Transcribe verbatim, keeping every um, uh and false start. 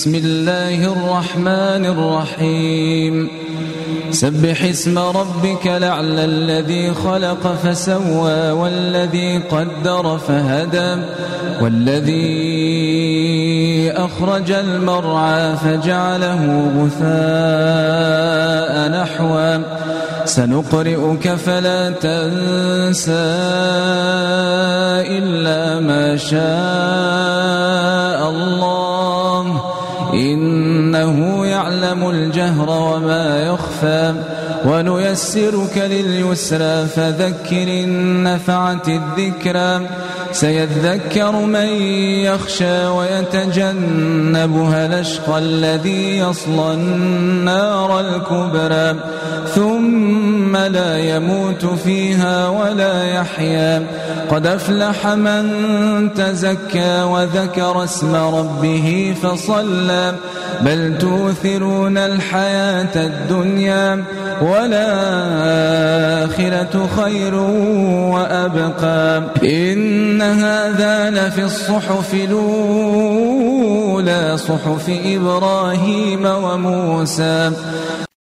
بسم الله الرحمن الرحيم سبح اسم ربك الأعلى الذي خلق فسوى والذي قدر فهدى والذي أخرج المرعى فجعله غثاء نحوا سنقرئك فلا تنسى إلا ما شاء الله إنه يعلم الجهر وما يخفى ونيسرك لليسرى فذكر إن نفعت الذكرى سيذكر من يخشى ويتجنبها الأشقى الذي يصلى النار الكبرى ثم لا يموت فيها ولا يحيا قد أفلح من تزكى وذكر اسم ربه فصلى بل تؤثرون الحياة الدنيا والآخرة خير وأبقى إن هذا لفي الصحف الأولى صحف إبراهيم وموسى